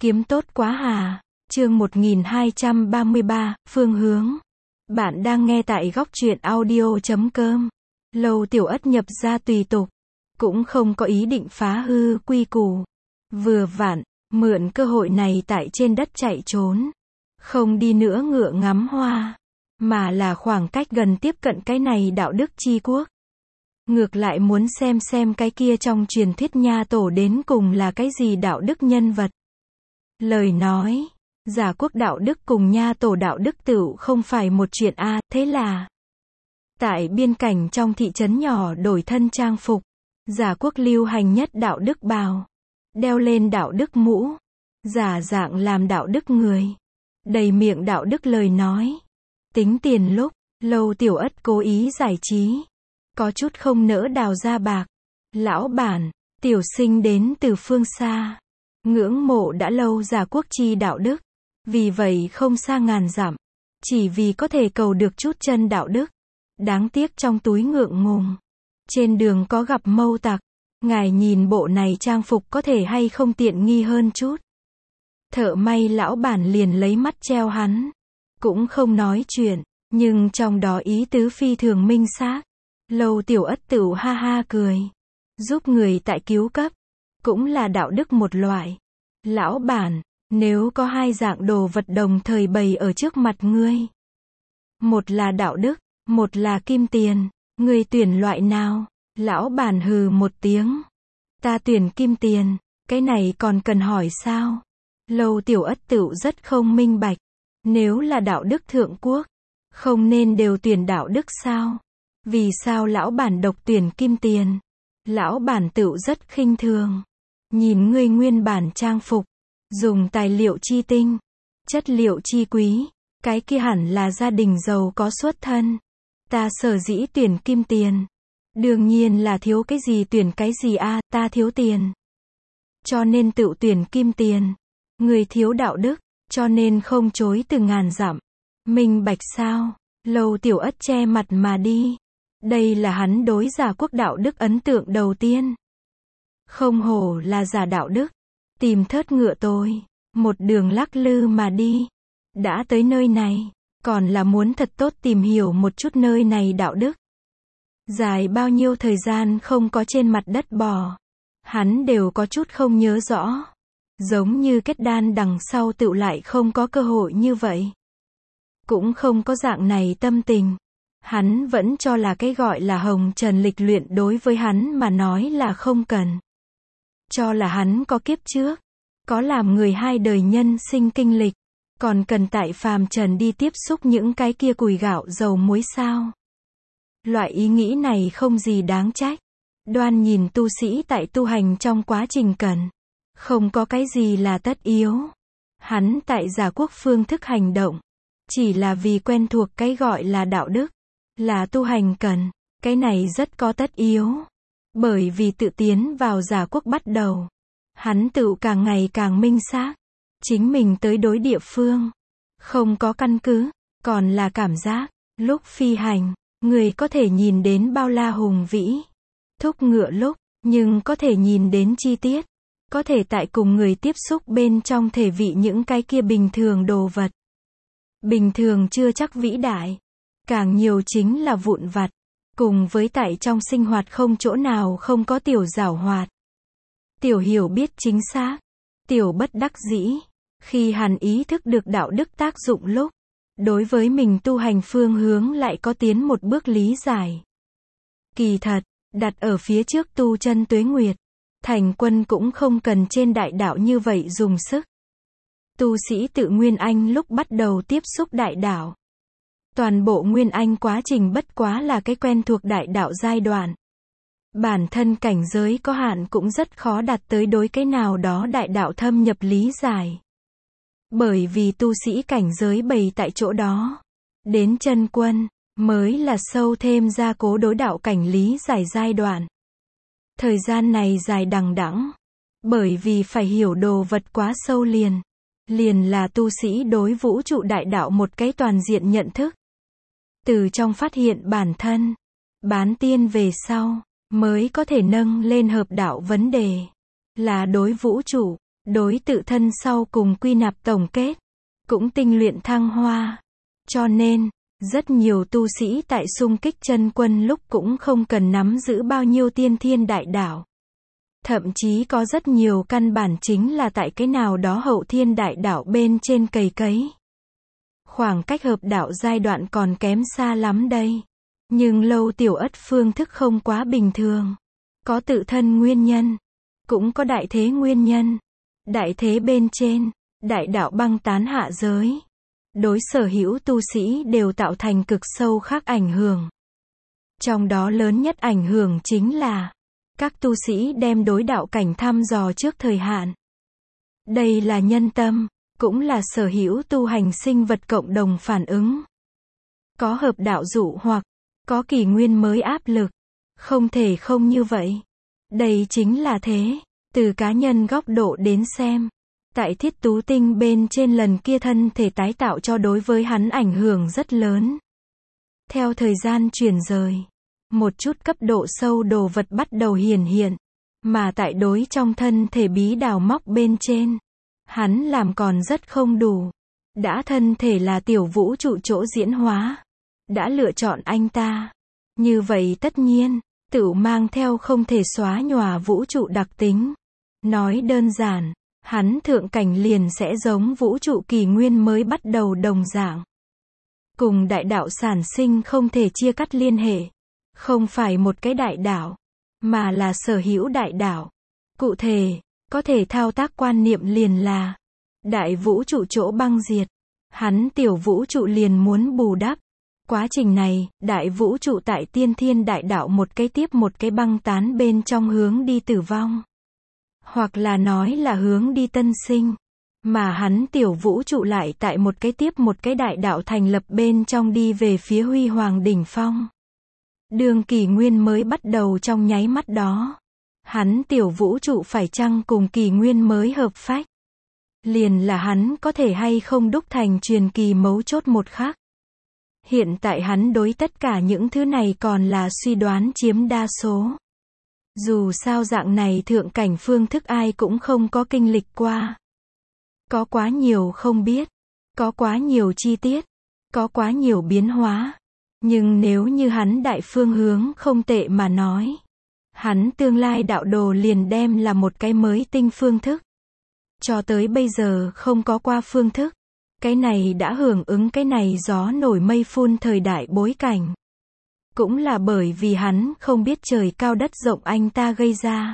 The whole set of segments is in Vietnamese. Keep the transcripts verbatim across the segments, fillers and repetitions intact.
Kiếm tốt quá hà. Chương một nghìn hai trăm ba mươi ba, phương hướng. Bạn đang nghe tại góc truyện audio chấm com. Lâu Tiểu Ất nhập ra tùy tục, cũng không có ý định phá hư quy củ. Vừa vặn, mượn cơ hội này tại trên đất chạy trốn. Không đi nữa ngựa ngắm hoa, mà là khoảng cách gần tiếp cận cái này đạo đức chi quốc. Ngược lại muốn xem xem cái kia trong truyền thuyết nha tổ đến cùng là cái gì đạo đức nhân vật. Lời nói, giả quốc đạo đức cùng nha tổ đạo đức tựu không phải một chuyện a, à, thế là tại biên cảnh trong thị trấn nhỏ đổi thân trang phục, giả quốc lưu hành nhất đạo đức bào, đeo lên đạo đức mũ, giả dạng làm đạo đức người, đầy miệng đạo đức lời nói. Tính tiền lúc, Lâu Tiểu Ất cố ý giải trí, có chút không nỡ đào ra bạc. Lão bản, tiểu sinh đến từ phương xa, ngưỡng mộ đã lâu giả quốc chi đạo đức, vì vậy không xa ngàn dặm, chỉ vì có thể cầu được chút chân đạo đức. Đáng tiếc trong túi ngượng ngùng, trên đường có gặp mâu tặc, ngài nhìn bộ này trang phục có thể hay không tiện nghi hơn chút. Thợ may lão bản liền lấy mắt treo hắn, cũng không nói chuyện, nhưng trong đó ý tứ phi thường minh xác. Lâu Tiểu Ất tựu ha ha cười, giúp người tại cứu cấp, cũng là đạo đức một loại. Lão bản, nếu có hai dạng đồ vật đồng thời bày ở trước mặt ngươi, một là đạo đức, một là kim tiền, ngươi tuyển loại nào? Lão bản hừ một tiếng, ta tuyển kim tiền, cái này còn cần hỏi sao? Lâu Tiểu Ất tựu rất không minh bạch, nếu là đạo đức thượng quốc, không nên đều tuyển đạo đức sao? Vì sao lão bản độc tuyển kim tiền? Lão bản tựu rất khinh thường, nhìn ngươi nguyên bản trang phục, dùng tài liệu chi tinh, chất liệu chi quý, cái kia hẳn là gia đình giàu có xuất thân. Ta sở dĩ tuyển kim tiền, đương nhiên là thiếu cái gì tuyển cái gì a, à, ta thiếu tiền, cho nên tự tuyển kim tiền. Người thiếu đạo đức, cho nên không chối từ ngàn dặm. Minh bạch sao? Lâu Tiểu Ất che mặt mà đi. Đây là hắn đối giả quốc đạo đức ấn tượng đầu tiên. Không hổ là giả đạo đức. Tìm thớt ngựa tôi, một đường lắc lư mà đi. Đã tới nơi này, còn là muốn thật tốt tìm hiểu một chút nơi này đạo đức. Dài bao nhiêu thời gian không có trên mặt đất bò, hắn đều có chút không nhớ rõ. Giống như kết đan đằng sau tựu lại không có cơ hội như vậy. Cũng không có dạng này tâm tình. Hắn vẫn cho là cái gọi là hồng trần lịch luyện đối với hắn mà nói là không cần. Cho là hắn có kiếp trước, có làm người hai đời nhân sinh kinh lịch, còn cần tại phàm trần đi tiếp xúc những cái kia cùi gạo dầu muối sao. Loại ý nghĩ này không gì đáng trách. Đoan nhìn tu sĩ tại tu hành trong quá trình cần, không có cái gì là tất yếu. Hắn tại giả quốc phương thức hành động, chỉ là vì quen thuộc cái gọi là đạo đức, là tu hành cần, cái này rất có tất yếu. Bởi vì tự tiến vào giả quốc bắt đầu, hắn tự càng ngày càng minh xác, chính mình tới đối địa phương, không có căn cứ, còn là cảm giác. Lúc phi hành, người có thể nhìn đến bao la hùng vĩ, thúc ngựa lúc, nhưng có thể nhìn đến chi tiết, có thể tại cùng người tiếp xúc bên trong thể vị những cái kia bình thường đồ vật. Bình thường chưa chắc vĩ đại, càng nhiều chính là vụn vặt, cùng với tại trong sinh hoạt không chỗ nào không có tiểu giảo hoạt. Tiểu hiểu biết chính xác, tiểu bất đắc dĩ, khi hắn ý thức được đạo đức tác dụng lúc, đối với mình tu hành phương hướng lại có tiến một bước lý giải. Kỳ thật, đặt ở phía trước tu chân tuế nguyệt, thành quân cũng không cần trên đại đạo như vậy dùng sức. Tu sĩ tự Nguyên Anh lúc bắt đầu tiếp xúc đại đạo, toàn bộ Nguyên Anh quá trình bất quá là cái quen thuộc đại đạo giai đoạn. Bản thân cảnh giới có hạn cũng rất khó đạt tới đối cái nào đó đại đạo thâm nhập lý giải. Bởi vì tu sĩ cảnh giới bày tại chỗ đó, đến chân quân, mới là sâu thêm gia cố đối đạo cảnh lý giải giai đoạn. Thời gian này dài đằng đẵng, bởi vì phải hiểu đồ vật quá sâu liền. Liền là tu sĩ đối vũ trụ đại đạo một cái toàn diện nhận thức. Từ trong phát hiện bản thân, bán tiên về sau, mới có thể nâng lên hợp đạo vấn đề. Là đối vũ trụ, đối tự thân sau cùng quy nạp tổng kết, cũng tinh luyện thăng hoa. Cho nên, rất nhiều tu sĩ tại xung kích chân quân lúc cũng không cần nắm giữ bao nhiêu tiên thiên đại đạo. Thậm chí có rất nhiều căn bản chính là tại cái nào đó hậu thiên đại đạo bên trên cày cấy. Khoảng cách hợp đạo giai đoạn còn kém xa lắm đây. Nhưng Lâu Tiểu Ất phương thức không quá bình thường. Có tự thân nguyên nhân, cũng có đại thế nguyên nhân. Đại thế bên trên, đại đạo băng tán hạ giới. Đối sở hữu tu sĩ đều tạo thành cực sâu khác ảnh hưởng. Trong đó lớn nhất ảnh hưởng chính là các tu sĩ đem đối đạo cảnh thăm dò trước thời hạn. Đây là nhân tâm, cũng là sở hữu tu hành sinh vật cộng đồng phản ứng. Có hợp đạo dụ hoặc, có kỷ nguyên mới áp lực. Không thể không như vậy. Đây chính là thế. Từ cá nhân góc độ đến xem, tại Thiết Tú Tinh bên trên lần kia thân thể tái tạo cho đối với hắn ảnh hưởng rất lớn. Theo thời gian chuyển rời, một chút cấp độ sâu đồ vật bắt đầu hiển hiện, mà tại đối trong thân thể bí đào móc bên trên, hắn làm còn rất không đủ. Đã thân thể là tiểu vũ trụ chỗ diễn hóa, đã lựa chọn anh ta. Như vậy tất nhiên, tự mang theo không thể xóa nhòa vũ trụ đặc tính. Nói đơn giản, hắn thượng cảnh liền sẽ giống vũ trụ kỷ nguyên mới bắt đầu đồng dạng. Cùng đại đạo sản sinh không thể chia cắt liên hệ. Không phải một cái đại đạo, mà là sở hữu đại đạo. Cụ thể, có thể thao tác quan niệm liền là đại vũ trụ chỗ băng diệt. Hắn tiểu vũ trụ liền muốn bù đắp. Quá trình này, đại vũ trụ tại tiên thiên đại đạo một cái tiếp một cái băng tán bên trong hướng đi tử vong. Hoặc là nói là hướng đi tân sinh. Mà hắn tiểu vũ trụ lại tại một cái tiếp một cái đại đạo thành lập bên trong đi về phía huy hoàng đỉnh phong. Đường kỷ nguyên mới bắt đầu trong nháy mắt đó. Hắn tiểu vũ trụ phải chăng cùng kỷ nguyên mới hợp phách. Liền là hắn có thể hay không đúc thành truyền kỳ mấu chốt một khắc. Hiện tại hắn đối tất cả những thứ này còn là suy đoán chiếm đa số. Dù sao dạng này thượng cảnh phương thức ai cũng không có kinh lịch qua. Có quá nhiều không biết. Có quá nhiều chi tiết. Có quá nhiều biến hóa. Nhưng nếu như hắn đại phương hướng không tệ mà nói, hắn tương lai đạo đồ liền đem là một cái mới tinh phương thức. Cho tới bây giờ không có qua phương thức. Cái này đã hưởng ứng cái này gió nổi mây phun thời đại bối cảnh. Cũng là bởi vì hắn không biết trời cao đất rộng anh ta gây ra.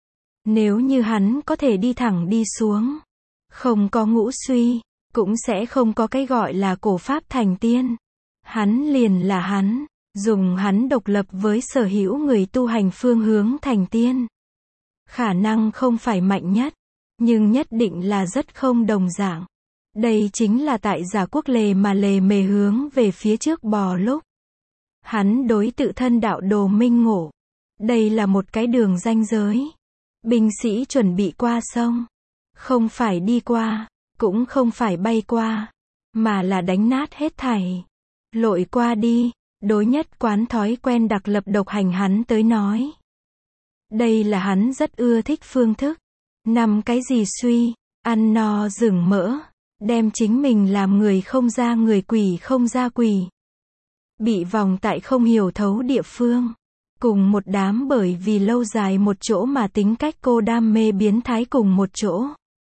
Nếu như hắn có thể đi thẳng đi xuống, không có ngũ suy, cũng sẽ không có cái gọi là cổ pháp thành tiên. Hắn liền là hắn, dùng hắn độc lập với sở hữu người tu hành phương hướng thành tiên. Khả năng không phải mạnh nhất, nhưng nhất định là rất không đồng dạng. Đây chính là tại Giả Quốc lề mà lề mề hướng về phía trước bò lúc. Hắn đối tự thân đạo đồ minh ngộ. Đây là một cái đường ranh giới. Binh sĩ chuẩn bị qua sông. Không phải đi qua, cũng không phải bay qua, mà là đánh nát hết thảy. Lội qua đi, đối nhất quán thói quen đặc lập độc hành hắn tới nói. Đây là hắn rất ưa thích phương thức. Nằm cái gì suy, ăn no rừng mỡ, đem chính mình làm người không ra người quỷ không ra quỷ. Bị vòng tại không hiểu thấu địa phương. Cùng một đám bởi vì lâu dài một chỗ mà tính cách cô đam mê biến thái cùng một chỗ.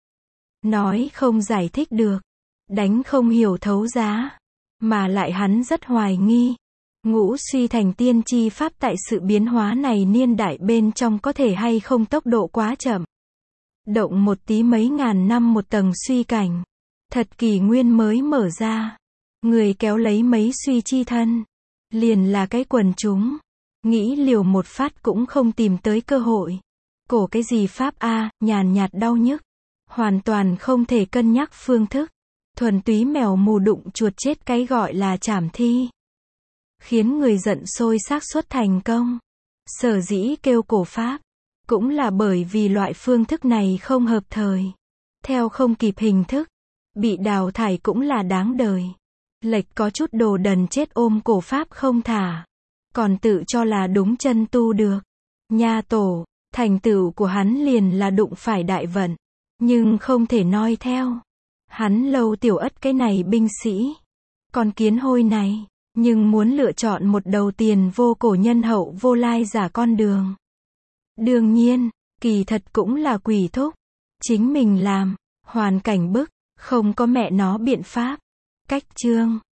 Nói không giải thích được. Đánh không hiểu thấu giá. Mà lại hắn rất hoài nghi. Ngũ suy thành tiên chi pháp tại sự biến hóa này niên đại bên trong có thể hay không tốc độ quá chậm. Động một tí mấy ngàn năm một tầng suy cảnh. Thật kỷ nguyên mới mở ra. Người kéo lấy mấy suy chi thân. Liền là cái quần chúng. Nghĩ liều một phát cũng không tìm tới cơ hội. Cổ cái gì pháp a, nhàn nhạt đau nhức. Hoàn toàn không thể cân nhắc phương thức. Thuần túy mèo mù đụng chuột chết cái gọi là trảm thi. Khiến người giận sôi xác suất thành công. Sở dĩ kêu cổ pháp. Cũng là bởi vì loại phương thức này không hợp thời. Theo không kịp hình thức. Bị đào thải cũng là đáng đời. Lệch có chút đồ đần chết ôm cổ pháp không thả. Còn tự cho là đúng chân tu được. Nha tổ, thành tựu của hắn liền là đụng phải đại vận. nhưng không thể noi theo. Hắn Lâu Tiểu Ất cái này binh sĩ, con kiến hôi này, nhưng muốn lựa chọn một đầu tiền vô cổ nhân hậu vô lai giả con đường. Đương nhiên, kỳ thật cũng là quỷ thúc. Chính mình làm, hoàn cảnh bức, không có mẹ nó biện pháp. Cách chương